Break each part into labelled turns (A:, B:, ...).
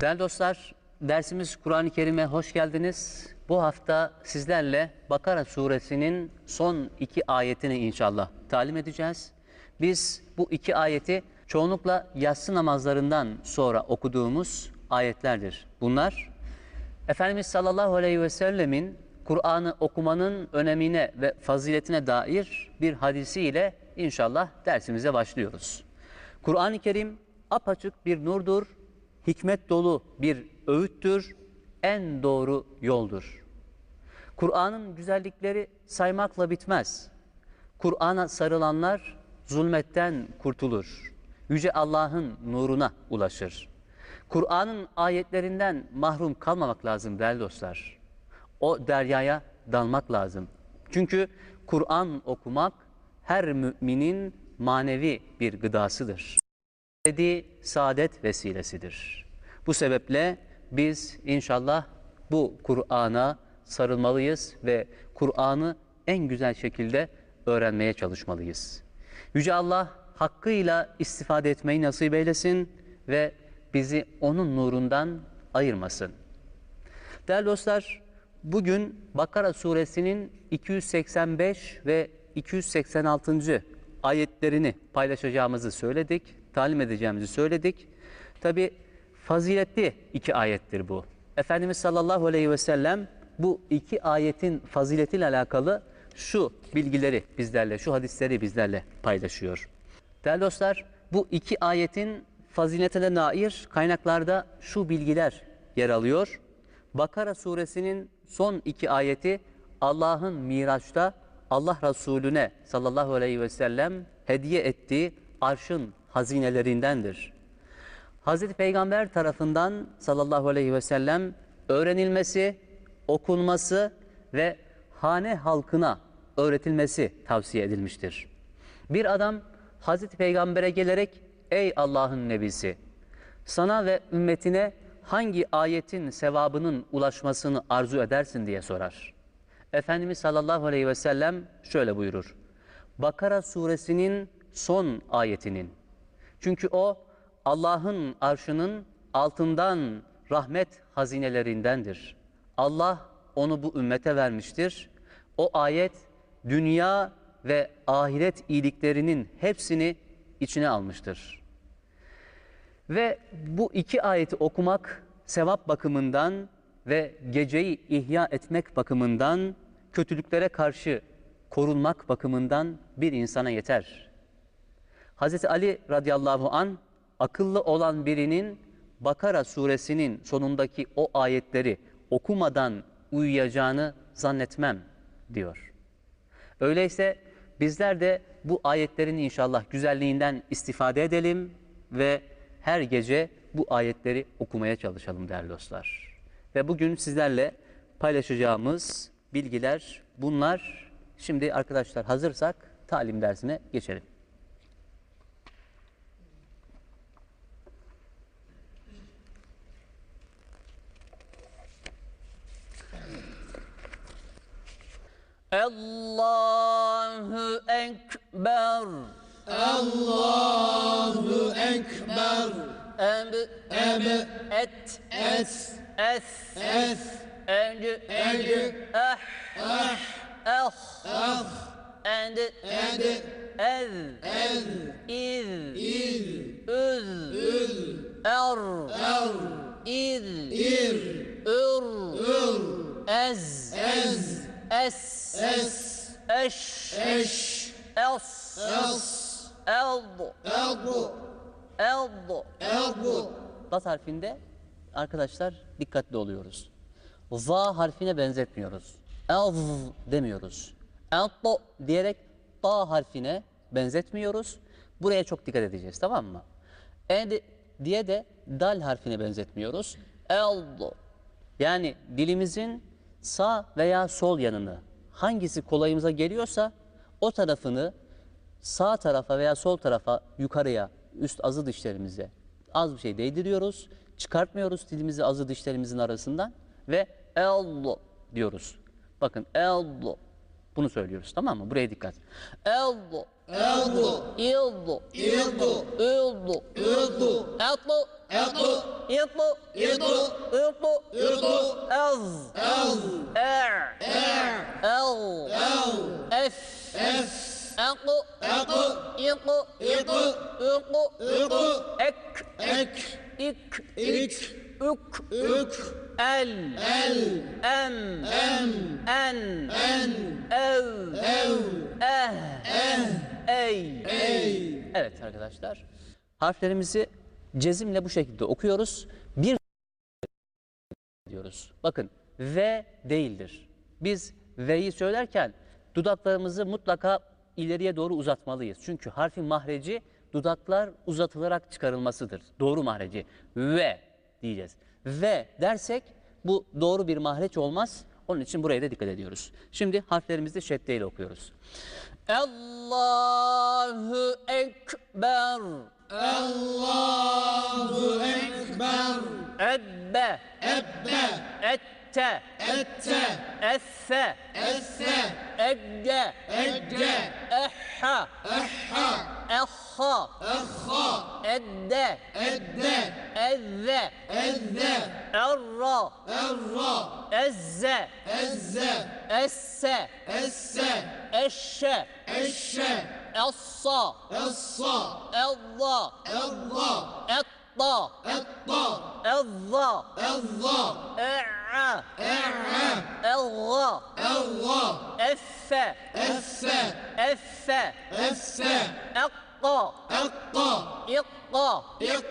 A: Değerli dostlar, dersimiz Kur'an-ı Kerim'e hoş geldiniz. Bu hafta sizlerle Bakara suresinin son 2 ayetini inşallah talim edeceğiz. Biz bu 2 ayeti çoğunlukla yatsı namazlarından sonra okuduğumuz ayetlerdir. Bunlar, Efendimiz sallallahu aleyhi ve sellemin Kur'an'ı okumanın önemine ve faziletine dair bir hadisiyle inşallah dersimize başlıyoruz. Kur'an-ı Kerim apaçık bir nurdur, hikmet dolu bir öğüttür, en doğru yoldur. Kur'an'ın güzellikleri saymakla bitmez. Kur'an'a sarılanlar zulmetten kurtulur. Yüce Allah'ın nuruna ulaşır. Kur'an'ın ayetlerinden mahrum kalmamak lazım değerli dostlar. O deryaya dalmak lazım. Çünkü Kur'an okumak her müminin manevi bir gıdasıdır. Saadet vesilesidir. Bu sebeple biz inşallah bu Kur'an'a sarılmalıyız ve Kur'an'ı en güzel şekilde öğrenmeye çalışmalıyız. Yüce Allah hakkıyla istifade etmeyi nasip eylesin ve bizi onun nurundan ayırmasın. Değerli dostlar, bugün Bakara suresinin 285 ve 286. ayetlerini paylaşacağımızı söyledik, talim edeceğimizi söyledik. Tabi faziletli 2 ayettir bu. Efendimiz sallallahu aleyhi ve sellem bu 2 ayetin faziletiyle alakalı şu bilgileri bizlerle, şu hadisleri bizlerle paylaşıyor. Değerli dostlar, bu 2 ayetin faziletine dair kaynaklarda şu bilgiler yer alıyor. Bakara suresinin son 2 ayeti Allah'ın Miraç'ta Allah Resulüne sallallahu aleyhi ve sellem hediye ettiği arşın hazinelerindendir. Hazreti Peygamber tarafından sallallahu aleyhi ve sellem öğrenilmesi, okunması ve hane halkına öğretilmesi tavsiye edilmiştir. Bir adam Hazreti Peygamber'e gelerek ey Allah'ın nebisi, sana ve ümmetine hangi ayetin sevabının ulaşmasını arzu edersin diye sorar. Efendimiz sallallahu aleyhi ve sellem şöyle buyurur. Bakara suresinin son ayetinin. Çünkü o Allah'ın arşının altından rahmet hazinelerindendir. Allah onu bu ümmete vermiştir. O ayet dünya ve ahiret iyiliklerinin hepsini içine almıştır. Ve bu 2 ayeti okumak sevap bakımından ve geceyi ihya etmek bakımından, kötülüklere karşı korunmak bakımından bir insana yeter. Hazreti Ali radıyallahu an akıllı olan birinin Bakara suresinin sonundaki o ayetleri okumadan uyuyacağını zannetmem diyor. Öyleyse bizler de bu ayetlerin inşallah güzelliğinden istifade edelim ve her gece bu ayetleri okumaya çalışalım değerli dostlar. Ve bugün sizlerle paylaşacağımız bilgiler bunlar. Şimdi arkadaşlar hazırsak talim dersine geçelim. Allahu Ekber.
B: Allahu Ekber. Es.
A: Bas harfinde arkadaşlar dikkatli oluyoruz. Za harfine benzetmiyoruz. Az demiyoruz. Elto diyerek ta harfine benzetmiyoruz. Buraya çok dikkat edeceğiz, tamam mı? Diye de dal harfine benzetmiyoruz. Eldo. Yani dilimizin sağ veya sol yanını hangisi kolayımıza geliyorsa o tarafını sağ tarafa veya sol tarafa yukarıya, üst azı dişlerimize az bir şey değdiriyoruz. Çıkartmıyoruz dilimizi azı dişlerimizin arasından ve ello diyoruz. Bakın ello. Bunu söylüyoruz, tamam mı? Buraya dikkat.
B: Eldu. İldu. İldu. Etlu. İtlu. Ez. El. Ef. Etlu. İtlu. Ek. İk. Ük. El. Em. En. Ev. Ey. Evet arkadaşlar. Harflerimizi cezimle bu şekilde okuyoruz. Bir diyoruz. Bakın ve değildir. Biz ve'yi söylerken dudaklarımızı mutlaka ileriye doğru uzatmalıyız. Çünkü harfin mahreci dudaklar uzatılarak çıkarılmasıdır. Doğru mahreci. Ve diyeceğiz. Ve dersek bu doğru bir mahreç olmaz. Onun için buraya da dikkat ediyoruz. Şimdi harflerimizi şedde ile okuyoruz. Allahu Ekber. Allahu Ekber.
A: Ebbe. Ette. Esse. Egge. Ehha. Ehha. Edde. Ezze. Erra. Ezze. Esse. Eşşe. Essa. Elza. Etta. Ezza. E'a. Elga. Effe. Ekka. İkka.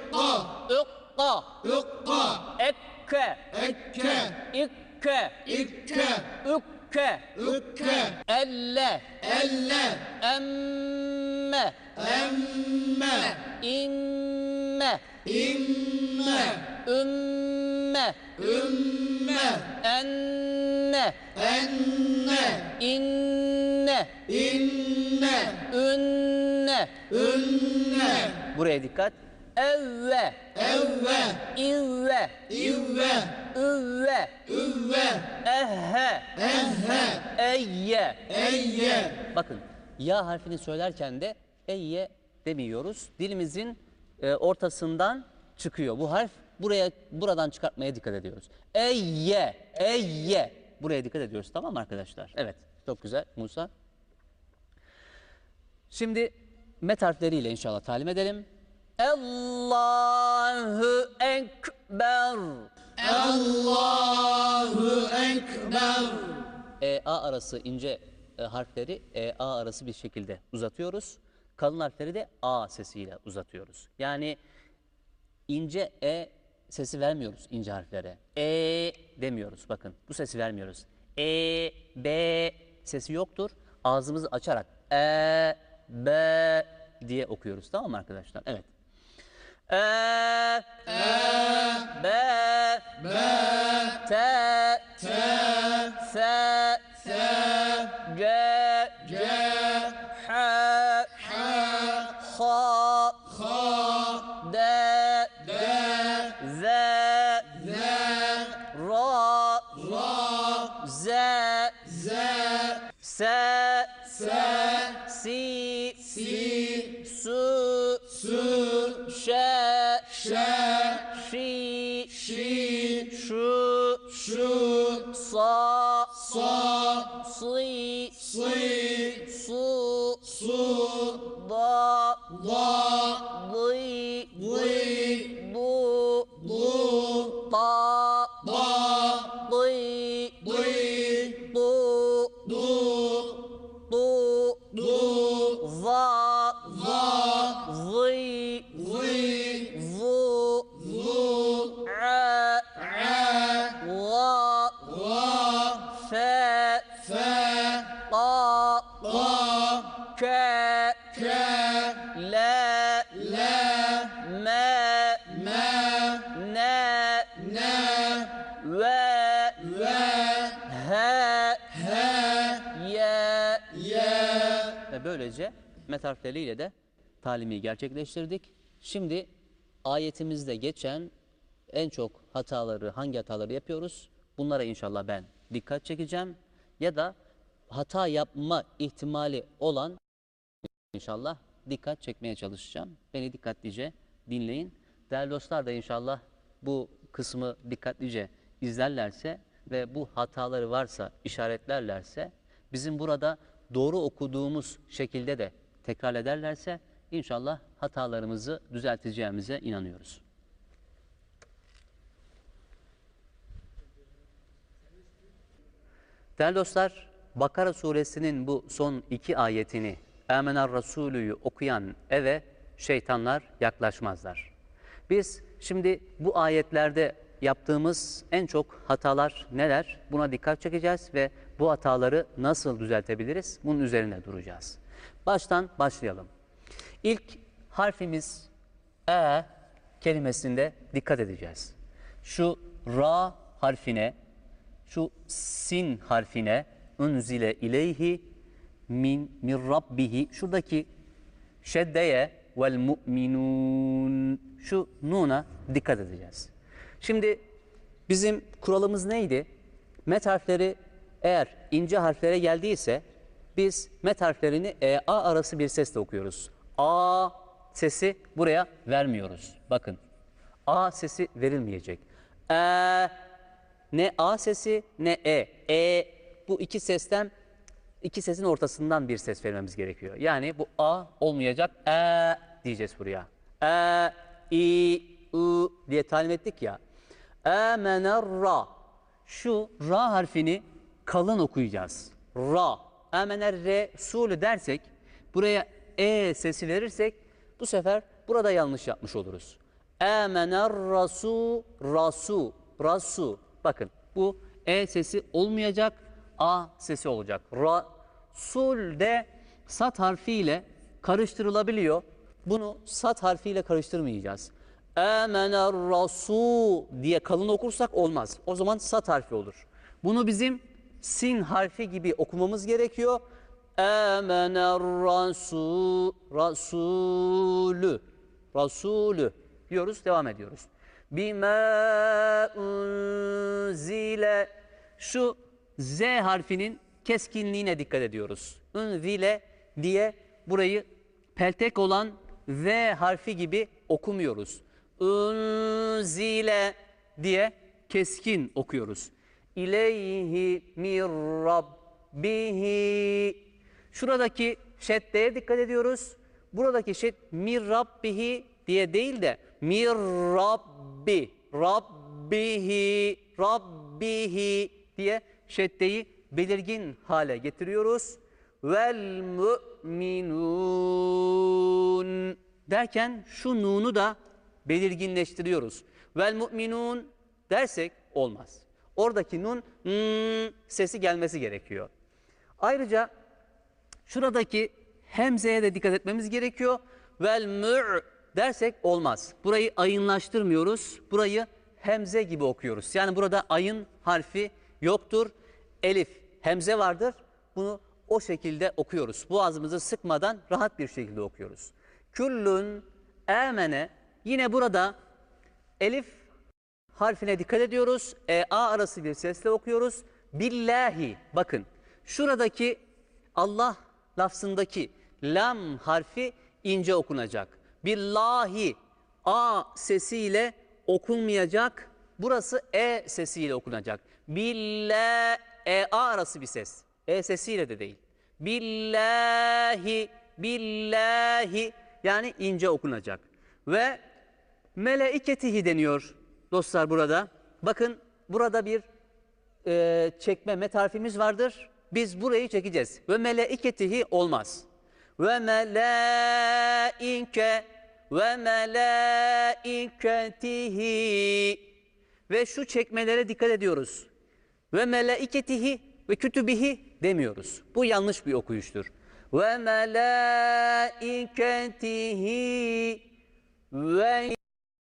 A: Ükka. Ekke. İkke. Ükke. Elle. Emme. İmme. Ümme. Enne. İnne. Ünne. Buraya dikkat. Evve. İvve. Üvve. Ehhe. Eyye. Bakın ya harfini söylerken de eyye demiyoruz. Dilimizin ortasından çıkıyor. Bu harf buradan çıkartmaya dikkat ediyoruz. Eyye. Buraya dikkat ediyoruz, tamam mı arkadaşlar? Evet, çok güzel Musa. Şimdi met harfleriyle inşallah talim edelim. Allahu Ekber. A arası ince harfleri A arası bir şekilde uzatıyoruz. Kalın harfleri de A sesiyle uzatıyoruz. Yani ince sesi vermiyoruz ince harflere. Demiyoruz, bakın bu sesi vermiyoruz. B sesi yoktur. Ağzımızı açarak B diye okuyoruz, tamam mı arkadaşlar? Evet. B T S G H D Z Ra Z S Si Su Şe Şi Şu Sa Si Su Da Di Du Ta Di Du Va Zi Vu A Wa Fe Ta Ke La Me Ne Ve He Ye Ve böylece met harfleriyle de talimi gerçekleştirdik. Şimdi ayetimizde geçen en çok hangi hataları yapıyoruz? Bunlara inşallah ben dikkat çekeceğim. Ya da
B: hata yapma ihtimali olan inşallah dikkat çekmeye çalışacağım. Beni dikkatlice dinleyin. Değerli dostlar da inşallah bu kısmı dikkatlice izlerlerse ve bu hataları varsa işaretlerlerse, bizim burada doğru okuduğumuz şekilde de tekrar ederlerse inşallah hatalarımızı düzelteceğimize inanıyoruz. Değerli dostlar, Bakara suresinin bu son 2 ayetini Âmener Rasûlü'yü okuyan eve şeytanlar yaklaşmazlar. Biz şimdi bu ayetlerde yaptığımız en çok hatalar neler? Buna dikkat çekeceğiz ve bu hataları nasıl düzeltebiliriz? Bunun üzerine duracağız. Baştan başlayalım. İlk harfimiz kelimesinde dikkat edeceğiz. Şu ra harfine, şu sin harfine, unzile ileyhi min rabbihi, şuradaki şeddeye vel mu'minun, şu nuna dikkat edeceğiz. Şimdi bizim kuralımız neydi? Met harfleri eğer ince harflere geldiyse biz met harflerini a arası bir sesle okuyoruz. A sesi buraya vermiyoruz. Bakın. A sesi verilmeyecek. Ne A sesi ne E. Bu iki sesin ortasından bir ses vermemiz gerekiyor. Yani bu A olmayacak. Diyeceğiz buraya. I, diye talim ettik ya. Âmener-ra. Şu ra harfini kalın okuyacağız. Ra. Âmener-re-sulü dersek, buraya sesi verirsek bu sefer burada yanlış yapmış oluruz. Âmener-rasu, rasu. Bakın bu sesi olmayacak, a sesi olacak. Rasul de sat harfiyle karıştırılabiliyor. Bunu sat harfiyle karıştırmayacağız. Âmener rasu diye kalın okursak olmaz. O zaman sat harfi olur. Bunu bizim sin harfi gibi okumamız gerekiyor. Âmener rasulü diyoruz, devam ediyoruz. Bima unzile, şu z harfinin keskinliğine dikkat ediyoruz. Unzile diye burayı peltek olan v harfi gibi okumuyoruz. Unzile diye keskin okuyoruz. İleyhi mir rabbihi, şuradaki şeddeye dikkat ediyoruz. Buradaki şed mir rabbihi diye değil de mir rabbihi diye şeddeyi belirgin hale getiriyoruz. Vel mu'minun derken şu nunu da belirginleştiriyoruz. Vel mu'minun dersek olmaz. Oradaki nun sesi gelmesi gerekiyor. Ayrıca şuradaki hemzeye de dikkat etmemiz gerekiyor. Vel mu' dersek olmaz. Burayı ayınlaştırmıyoruz. Burayı hemze gibi okuyoruz. Yani burada ayın harfi yoktur. Elif, hemze vardır. Bunu o şekilde okuyoruz. Boğazımızı sıkmadan rahat bir şekilde okuyoruz. Küllün amene, yine burada elif harfine dikkat ediyoruz. A arası bir sesle okuyoruz. Billahi, bakın şuradaki Allah lafzındaki lam harfi ince okunacak. Billahi A sesiyle okunmayacak. Burası E sesiyle okunacak. Billahi, A arası bir ses. E sesiyle de değil. Billahi yani ince okunacak. Ve meleiketihi deniyor dostlar burada. Bakın burada bir çekme met harfimiz vardır. Biz burayı çekeceğiz. Ve meleiketihi olmaz. Ve meleiketihi, ve şu çekmelere dikkat ediyoruz. Ve meleiketihi ve kütübihi demiyoruz. Bu yanlış bir okuyuştur. Ve meleiketihi ve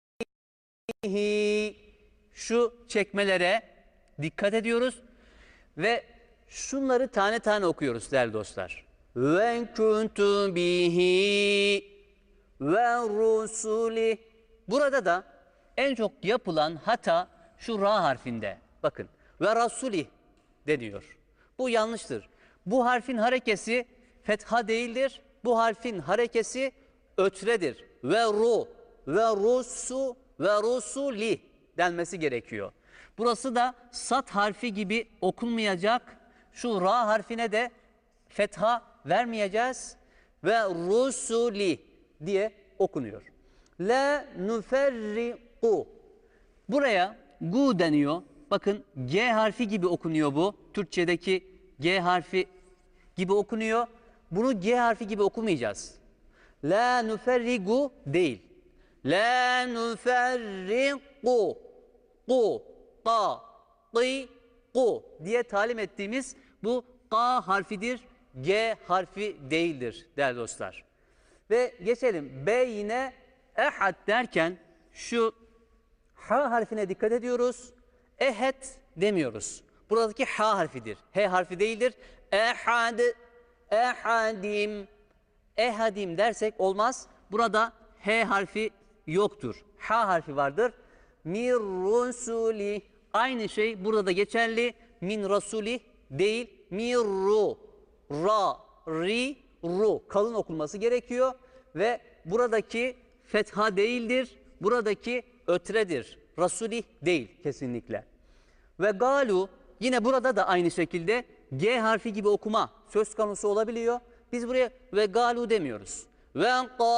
B: şu çekmelere dikkat ediyoruz ve şunları tane tane okuyoruz değerli dostlar. Ve kuntu bihi ve rusuli. Burada da en çok yapılan hata şu ra harfinde. Bakın ve rasuli deniyor. Bu yanlıştır.
A: Bu harfin harekesi fetha değildir. Bu harfin harekesi ötredir. Ve ru, ve rusu, ve rusuli denmesi gerekiyor. Burası da sat harfi gibi okunmayacak. Şu ra harfine de fetha vermeyeceğiz. Ve rusuli diye okunuyor. La nuferriku. Buraya gu deniyor. Bakın G harfi gibi okunuyor bu. Türkçedeki G harfi gibi okunuyor. Bunu G harfi gibi okumayacağız. La nuferrigu değil. La nuferrigu. Ku, ka, ki, ku diye talim ettiğimiz bu K harfidir. G harfi değildir değerli dostlar. Ve geçelim. B yine ehad derken şu H harfine dikkat ediyoruz. Ehed demiyoruz. Buradaki H harfidir. H harfi değildir. Ehad, ehadim, ehadim dersek olmaz. Burada H harfi yoktur. H harfi vardır. Mir rusuli. Aynı şey burada da geçerli. Min rasuli değil. Mirru, ra, ri, ru. Kalın okunması gerekiyor. Ve buradaki fetha değildir. Buradaki ötredir. Rasuli değil kesinlikle. Ve galu yine burada da aynı şekilde G harfi gibi okuma söz konusu olabiliyor. Biz buraya ve galu demiyoruz. Ve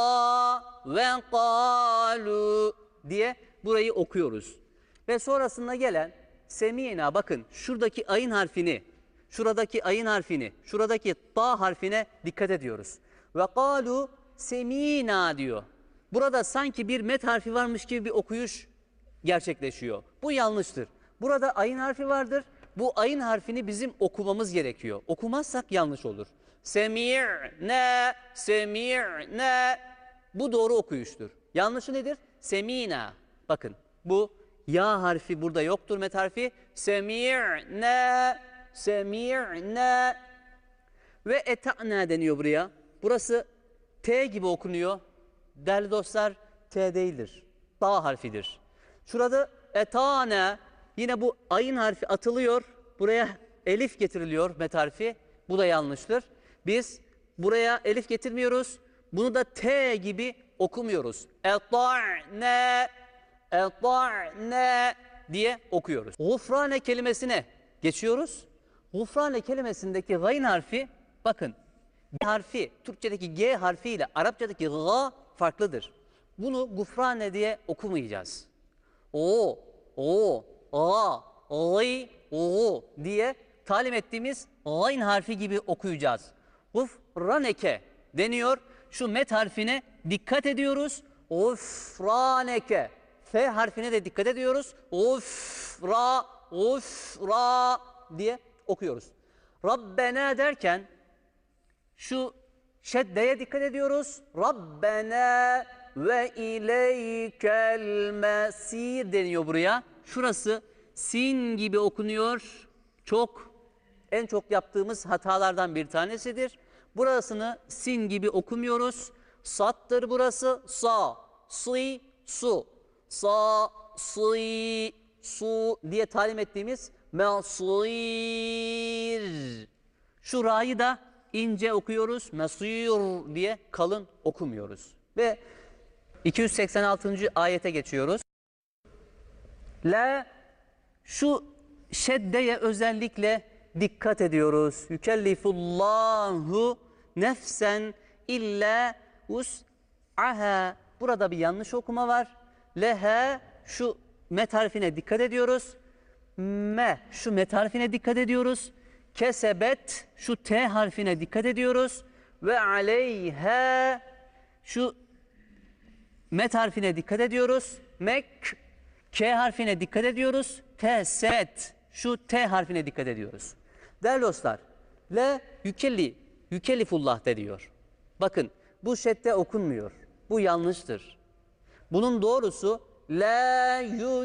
A: galu diye burayı okuyoruz. Ve sonrasında gelen semina, bakın şuradaki ayın harfini, şuradaki ayın harfini, şuradaki ta harfine dikkat ediyoruz. Ve galu semina diyor. Burada sanki bir met harfi varmış gibi bir okuyuş gerçekleşiyor. Bu yanlıştır. Burada ayın harfi vardır. Bu ayın harfini bizim okumamız gerekiyor. Okumazsak yanlış olur. Semi'ne, semi'ne. Bu doğru okuyuştur. Yanlışı nedir? Semina. Bakın bu ya harfi burada yoktur, met harfi. Semi'ne, semi'ne. Ve eta'na deniyor buraya. Burası T gibi okunuyor. Değerli dostlar, T değildir. Ta harfidir. Şurada etane, yine bu ayın harfi atılıyor. Buraya elif getiriliyor, met harfi. Bu da yanlıştır. Biz buraya elif getirmiyoruz. Bunu da T gibi okumuyoruz. Eta'ne, eta'ne diye okuyoruz. Gufrane kelimesine geçiyoruz. Gufrane kelimesindeki gayın harfi, bakın G harfi, Türkçedeki G harfi ile Arapçadaki G farklıdır. Bunu gufrane diye okumayacağız. O, a, ay, o diye talim ettiğimiz gayn harfi gibi okuyacağız. Gufraneke deniyor. Şu met harfine dikkat ediyoruz. Gufraneke. F harfine de dikkat ediyoruz. Gufra, gufra diye okuyoruz. Rabbena derken şu şeddeye dikkat ediyoruz. Rabbena ve ileykel mesir deniyor buraya. Şurası sin gibi okunuyor. En çok yaptığımız hatalardan bir tanesidir. Burasını sin gibi okumuyoruz. Sattır burası. Sa, si, su. Sa, si, su diye talim ettiğimiz mesir. Şu ra'yı da ince okuyoruz. Mesir diye kalın okumuyoruz. Ve 286. ayete geçiyoruz. La, şu şeddeye özellikle dikkat ediyoruz. Yükellifullahu nefsen illa vus'aha. Burada bir yanlış okuma var. Leha, şu met harfine dikkat ediyoruz. Me, şu met harfine dikkat ediyoruz. Kesebet, şu T harfine dikkat ediyoruz. Ve aleyha, şu met harfine dikkat ediyoruz. Mek, K harfine dikkat ediyoruz. Teset, şu T harfine dikkat ediyoruz. Değerli dostlar, le yükellifullah de diyor. Bakın bu şedde okunmuyor. Bu yanlıştır. Bunun doğrusu la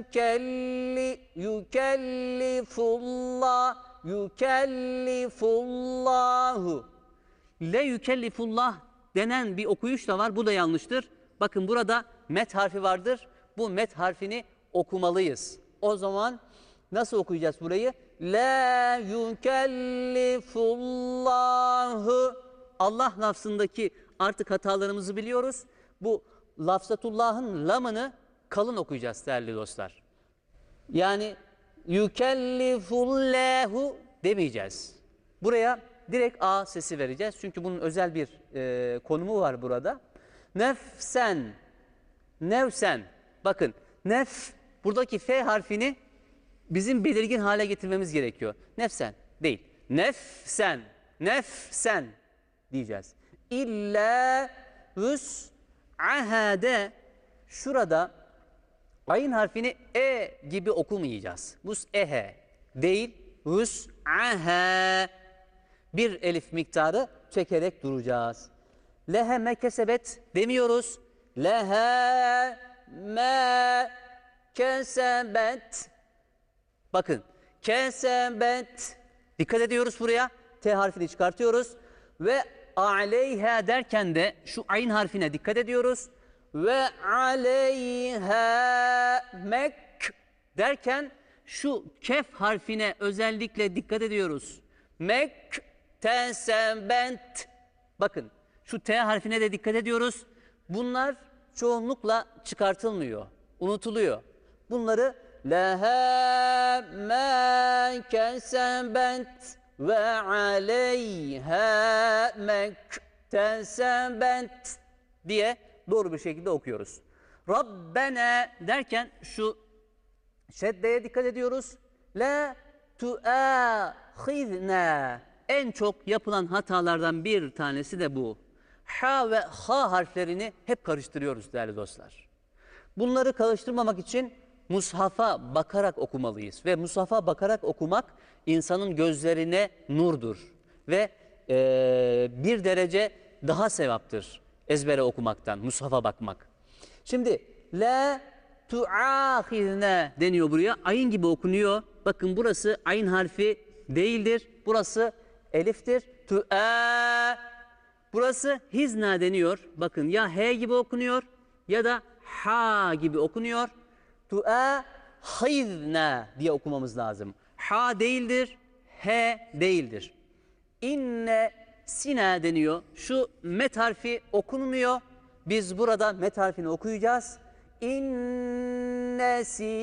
A: yükellifullahu. Le yükellifullah denen bir okuyuş da var. Bu da yanlıştır. Bakın burada met harfi vardır. Bu met harfini okumalıyız. O zaman nasıl okuyacağız burayı? La yukellifullahu. Allah lafzındaki artık hatalarımızı biliyoruz. Bu lafzatullah'ın lamını kalın okuyacağız değerli dostlar. Yani yükellifullahu demeyeceğiz. Buraya direkt A sesi vereceğiz. Çünkü bunun özel bir konumu var burada. Nefsen. Nevsen. Bakın buradaki F harfini bizim belirgin hale getirmemiz gerekiyor. Nefsen değil. Nefsen. Nefsen diyeceğiz. İlla vüs'ahade. Şurada ayın harfini E gibi okumayacağız. Vüs'ehe değil. Vüs'ahe. Bir elif miktarı çekerek duracağız. Lehe me kesebet demiyoruz. Lehe me kesebet. Bakın kesebet. Dikkat ediyoruz buraya. T harfini çıkartıyoruz. Ve aleyha derken de şu ayn harfine dikkat ediyoruz. Ve aleyha mek derken şu kef harfine özellikle dikkat ediyoruz. Mek tesebent. Bakın şu T harfine de dikkat ediyoruz. Bunlar çoğunlukla çıkartılmıyor, unutuluyor. Bunları leha ma kesebet ve aleyha mektesebet diye doğru bir şekilde okuyoruz. Rabbena derken şu şeddeye dikkat ediyoruz. La tuâhizna. En çok yapılan hatalardan bir tanesi de bu. Ha ve ha harflerini hep karıştırıyoruz değerli dostlar. Bunları karıştırmamak için mushafa bakarak okumalıyız. Ve mushafa bakarak okumak insanın gözlerine nurdur. Ve bir derece daha sevaptır ezbere okumaktan, mushafa bakmak. Şimdi la tuâhizne deniyor buraya. Ayın gibi okunuyor. Bakın burası ayın harfi değildir. Burası eliftir. Tu'a. Burası hizna deniyor. Bakın ya H gibi okunuyor ya da Ha gibi okunuyor. Tu'a hizna diye okumamız lazım. Ha değildir, H değildir. İnne sina deniyor. Şu met harfi okunmuyor. Biz burada met harfini okuyacağız. İnne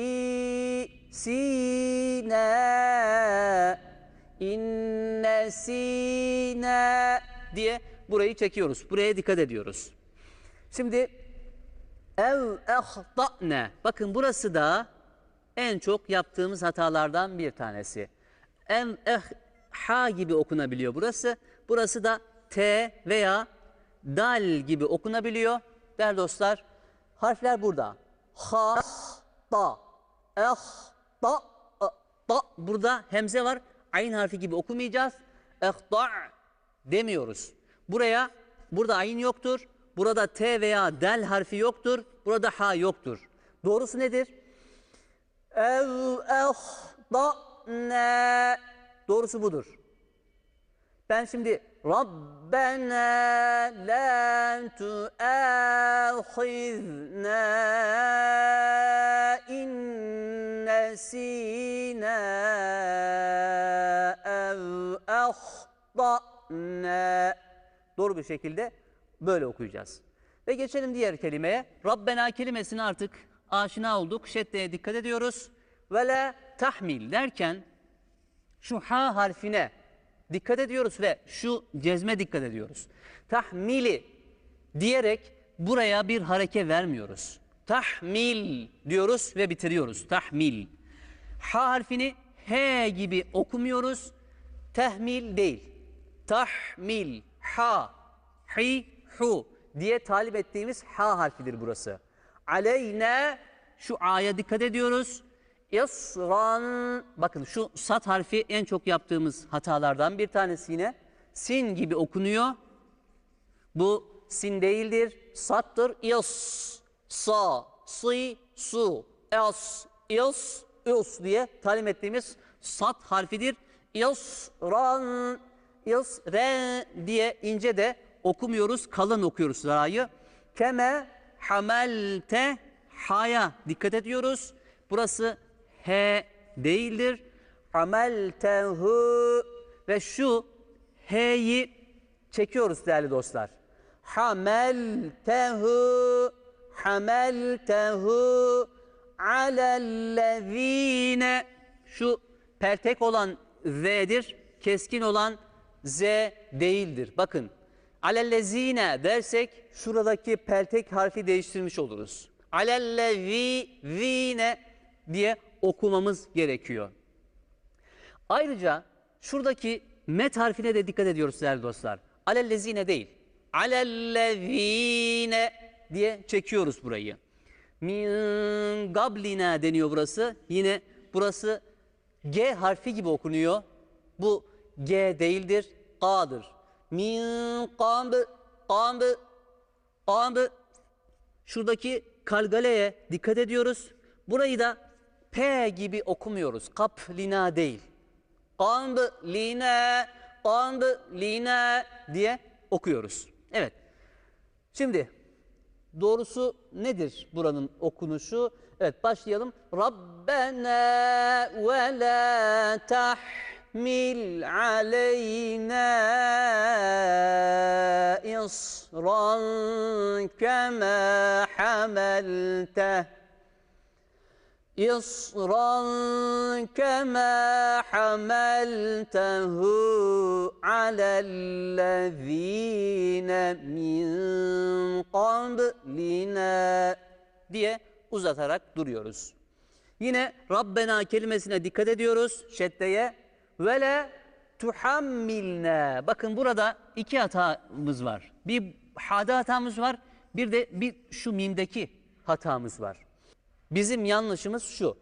A: sina İnne sina diye burayı çekiyoruz. Buraya dikkat ediyoruz. Şimdi ev ehta'ne. Bakın burası da en çok yaptığımız hatalardan bir tanesi. Ha gibi okunabiliyor burası. Burası da T veya dal gibi okunabiliyor. Değerli dostlar, harfler burada. Ha, ta, ta. Burada hemze var. Ayn harfi gibi okumayacağız. Ta demiyoruz. Burada ayn yoktur. Burada T veya del harfi yoktur. Burada ha yoktur. Doğrusu nedir? Doğrusu budur. Ben şimdi Rabbena la tuâhizna in nesînâ ev ahtâna. Doğru bir şekilde böyle okuyacağız. Ve geçelim diğer kelimeye. Rabbena kelimesine artık aşina olduk. Şeddeye dikkat ediyoruz. Ve la tahmil derken şu ha harfine dikkat ediyoruz ve şu cezme dikkat ediyoruz. Tahmili diyerek buraya bir hareke vermiyoruz. Tahmil diyoruz ve bitiriyoruz. Tahmil. Ha harfini H gibi okumuyoruz. Tahmil değil. Tahmil. Ha. Hi. Hu diye talip ettiğimiz ha harfidir burası. Aleyna, şu a'ya dikkat ediyoruz. İsran, bakın şu sat harfi en çok yaptığımız hatalardan bir tanesi yine. Sin gibi okunuyor. Bu sin değildir, sattır. İs, sa, si, su, es, is, us diye talim ettiğimiz sat harfidir. İsran, isre diye ince de okumuyoruz, kalın okuyoruz ra'yı. Keme hamelte, ha'ya dikkat ediyoruz. Burası H değildir. hameltehu ve şu h'yi çekiyoruz değerli dostlar. Hameltehu, hameltehu alellezine. Şu peltek olan z'dir, keskin olan z değildir. Bakın, alellezine dersek şuradaki peltek harfi değiştirmiş oluruz. Alellezine diye okumamız gerekiyor. Ayrıca şuradaki met harfine de dikkat ediyoruz değerli dostlar. Alellezine değil, alellezine diye çekiyoruz burayı. Min gablina deniyor burası. Yine burası G harfi gibi okunuyor. Bu G değildir, K'dır. Min kambı, kambı, kambı. Şuradaki kalgaleye dikkat ediyoruz. Burayı da P gibi okumuyoruz. Kaplina değil. Kambı, lina, kambı, lina diye okuyoruz. Evet. Şimdi doğrusu nedir buranın okunuşu? Evet, başlayalım. Rabbena ve la tahmil aleyna isran kema hamalteh İsran kema hamaltehu alellezine min qablina diye uzatarak duruyoruz. Yine Rabbena kelimesine dikkat ediyoruz. Şeddeye ve la tuhammilna. Bakın burada iki hatamız var. Bir hada hatamız var. Bir de şu mimdeki hatamız var. Bizim yanlışımız şu.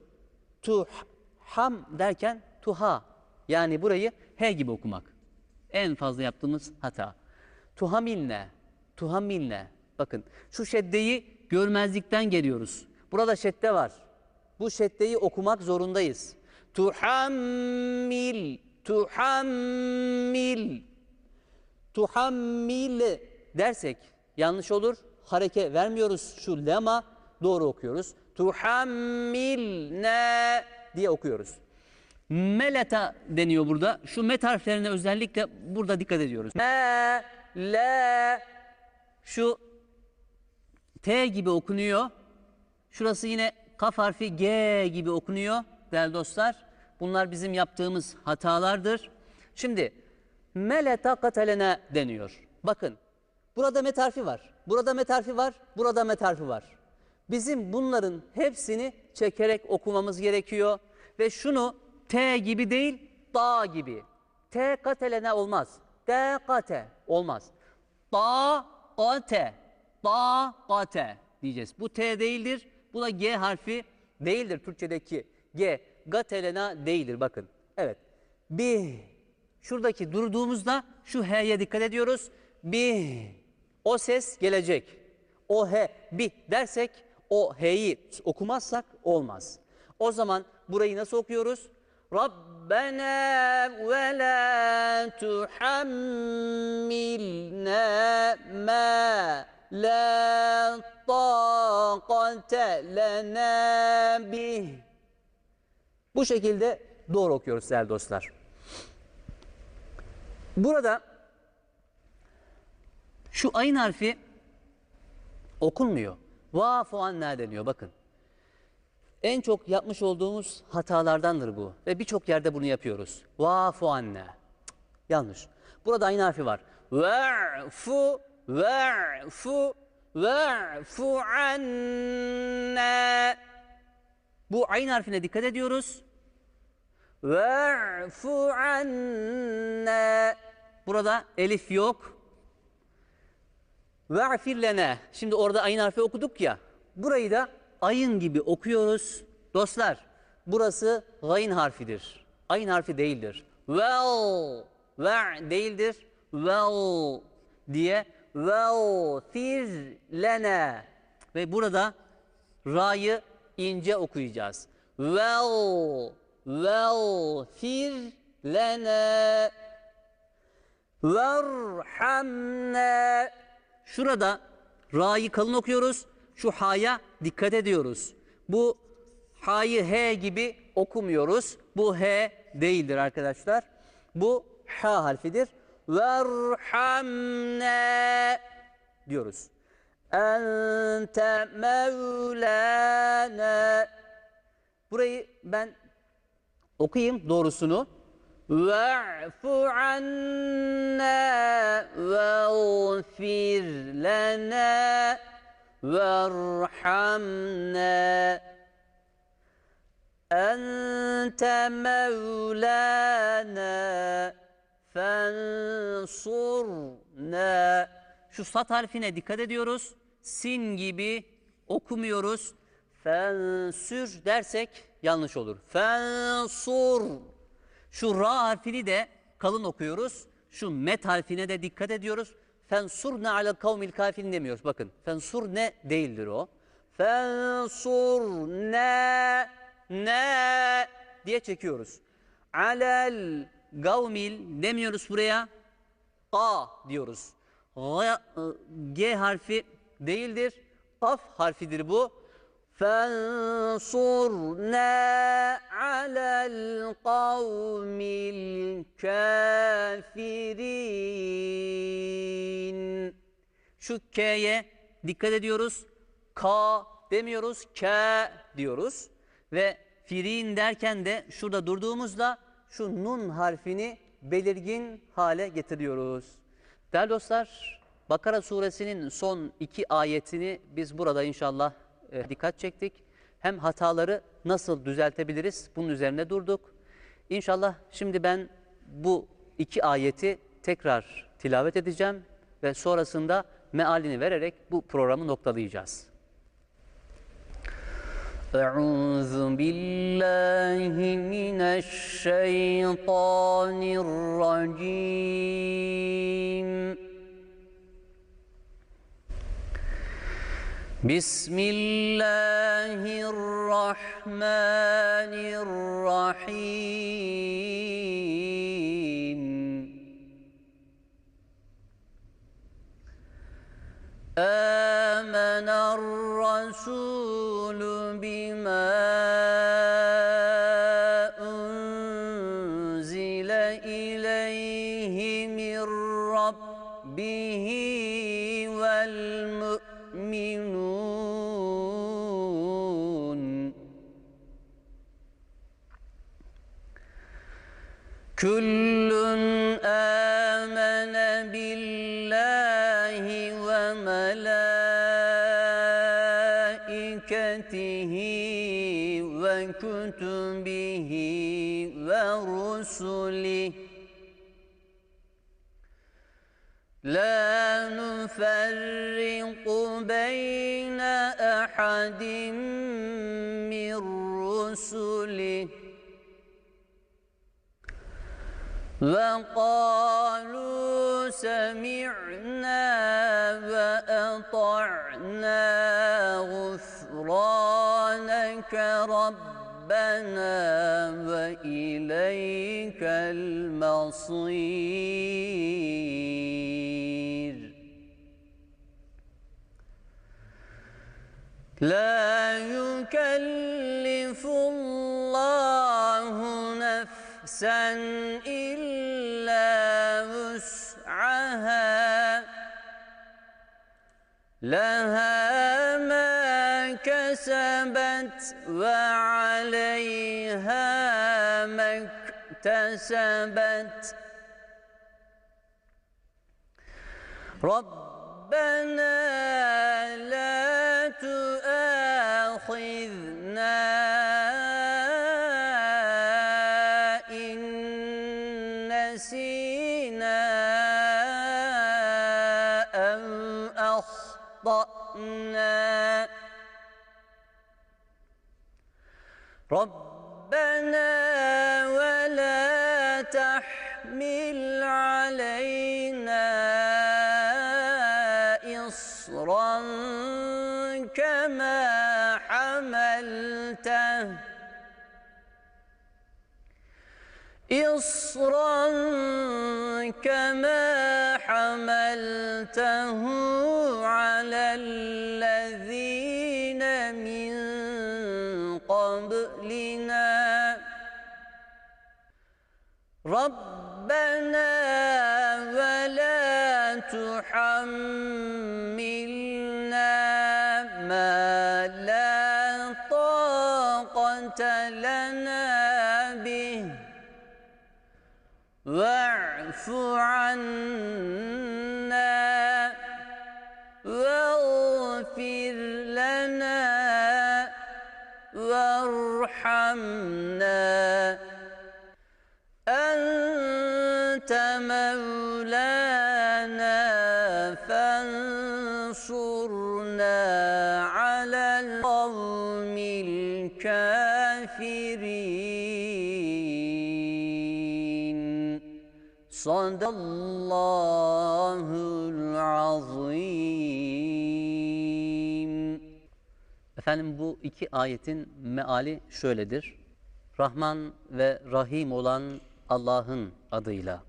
A: Tuham derken tuha. Yani burayı he gibi okumak. En fazla yaptığımız hata. Tuhamilne. Tuhamilne. Bakın şu şeddeyi görmezlikten geliyoruz. Burada şedde var. Bu şeddeyi okumak zorundayız. Tuhammil. Tuhammil. Tuhammil dersek yanlış olur. Hareke vermiyoruz şu lema. Doğru okuyoruz. Tuhammilne diye okuyoruz. Meleta deniyor burada. Şu met harflerine özellikle burada dikkat ediyoruz. Me, le, şu T gibi okunuyor. Şurası yine kaf harfi G gibi okunuyor değerli dostlar. Bunlar bizim yaptığımız hatalardır. Şimdi meleta katelene deniyor. Bakın burada met harfi var. Burada met harfi var. Burada met harfi var. Bizim bunların hepsini çekerek okumamız gerekiyor. Ve şunu T gibi değil, da gibi. T katelene olmaz. T kate olmaz. Da kate. Da kate diyeceğiz. Bu T değildir. Bu da G harfi değildir. Türkçedeki G. Gatelena değildir. Bakın. Evet. Bih. Şuradaki durduğumuzda şu H'ye dikkat ediyoruz. Bih. O ses gelecek. O H. Bih dersek o H'yi okumazsak olmaz. O zaman burayı nasıl okuyoruz? Rabbena ve la tuhammilna ma la taqate lena bih. Bu şekilde doğru okuyoruz değerli dostlar. Burada şu ayın harfi okunmuyor. Vafu anna deniyor bakın. En çok yapmış olduğumuz hatalardandır bu. Ve birçok yerde bunu yapıyoruz. Vafu anna. Yanlış. Burada ayın harfi var. Ve'fu, ve'fu, ve'fu anna. Bu ayın harfine dikkat ediyoruz. Ve'fu anna. Burada elif yok. Ve'fir lene. Şimdi orada ayın harfi okuduk ya. Burayı da ayın gibi okuyoruz. Dostlar, burası gayn harfidir. Ayın harfi değildir. Vel, ve değildir. Vel diye vel fir lene. Ve burada ra'yı ince okuyacağız. Vel, vel fir lene. Verhamne. Şurada ra'yı kalın okuyoruz. Şu ha'ya dikkat ediyoruz. Bu ha'yı h gibi okumuyoruz. Bu h değildir arkadaşlar. Bu ha harfidir. Verhamne diyoruz. Ente mevlana. Burayı ben okuyayım doğrusunu. Ve'fu anna veğfir lana verhamna ente mevlana fensurna. Şu sat harfine dikkat ediyoruz. Sin gibi okumuyoruz. Fensür dersek yanlış olur. Fensur. Şu ra harfini de kalın okuyoruz. Şu met harfine de dikkat ediyoruz. Fensurne alel kavmil kafirin demiyoruz. Bakın fensurne değildir o. Fensurne ne diye çekiyoruz. Alel kavmil demiyoruz buraya. A diyoruz. G harfi değildir. Kaf harfidir bu. فَانْصُرْنَا عَلَى الْقَوْمِ الْكَافِرِينَ. Şu K'ye dikkat ediyoruz. K demiyoruz. K diyoruz. Ve firin derken de şurada durduğumuzda şu nun harfini belirgin hale getiriyoruz. Değerli dostlar, Bakara suresinin son 2 ayetini biz burada inşallah dikkat çektik. Hem hataları nasıl düzeltebiliriz bunun üzerine durduk. İnşallah şimdi ben bu 2 ayeti tekrar tilavet edeceğim ve sonrasında mealini vererek bu programı noktalayacağız. Euzu billahi mineşşeytanirracim. Bismillahirrahmanirrahim. Âmener rasûlü bimâ unzile ileyhi min rabbihi vel mu'minun. Kullun âmene billahi ve melâiketihi ve kutubihi ve rusulihi la nuferriqu beyne ahadin min rusulihi وَقَالُوا سَمِعْنَا وَأَطَعْنَا غُفْرَانَكَ رَبَّنَا وَإِلَيْكَ الْمَصِيرُ. لَا يُكَلِّفُ اللّٰهُ نَفْسًا إِلَّا وُسْعَهَا لَهَا مَا كَسَبَتْ وَعَلَيْهَا مَا اكْتَسَبَتْ رَبَّنَا لَا تُؤَاخِذْنَا إِن نَّسِينَا أَوْ أَخْطَأْنَا رَبَّنَا وَلَا تَحْمِلْ عَلَيْنَا إِصْرًا كَمَا حملته على الذين من قبلنا تحملنا ما لا طاقة لنا به واعف عنا واغفر لنا وارحمنا أنت مولانا فانصرنا على القوم الكافرين صدق الله العظيم. Efendim bu iki ayetin meali şöyledir. Rahman ve Rahim olan Allah'ın adıyla.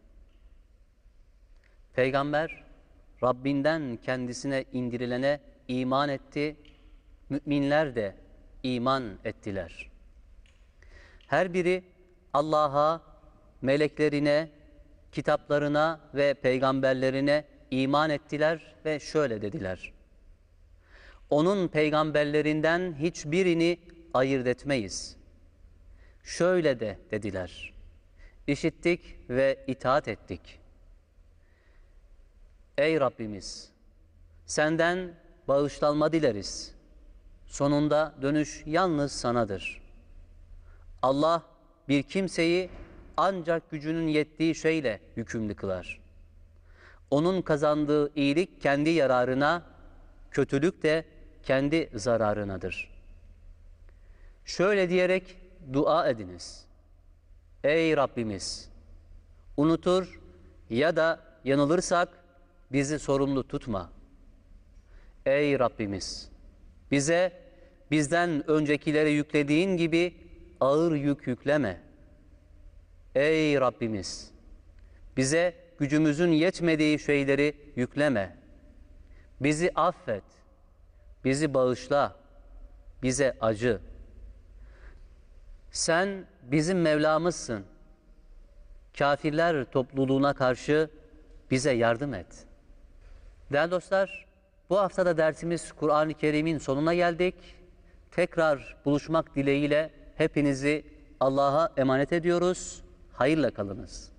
A: Peygamber Rabbinden kendisine indirilene iman etti, müminler de iman ettiler. Her biri Allah'a, meleklerine, kitaplarına ve peygamberlerine iman ettiler ve şöyle dediler: onun peygamberlerinden hiçbirini ayırt etmeyiz. Şöyle de dediler: İşittik ve itaat ettik. Ey Rabbimiz! Senden bağışlanma dileriz. Sonunda dönüş yalnız sanadır. Allah bir kimseyi ancak gücünün yettiği şeyle yükümlü kılar. Onun kazandığı iyilik kendi yararına, kötülük de kendi zararınadır. Şöyle diyerek dua ediniz: Ey Rabbimiz! Unutur ya da yanılırsak bizi sorumlu tutma. Ey Rabbimiz! Bize bizden öncekilere yüklediğin gibi ağır yük yükleme. Ey Rabbimiz! Bize gücümüzün yetmediği şeyleri yükleme. Bizi affet, bizi bağışla, bize acı. Sen bizim Mevlamızsın. Kafirler topluluğuna karşı bize yardım et. Değerli dostlar, bu haftada dersimiz Kur'an-ı Kerim'in sonuna geldik. Tekrar buluşmak dileğiyle hepinizi Allah'a emanet ediyoruz. Hayırla kalınız.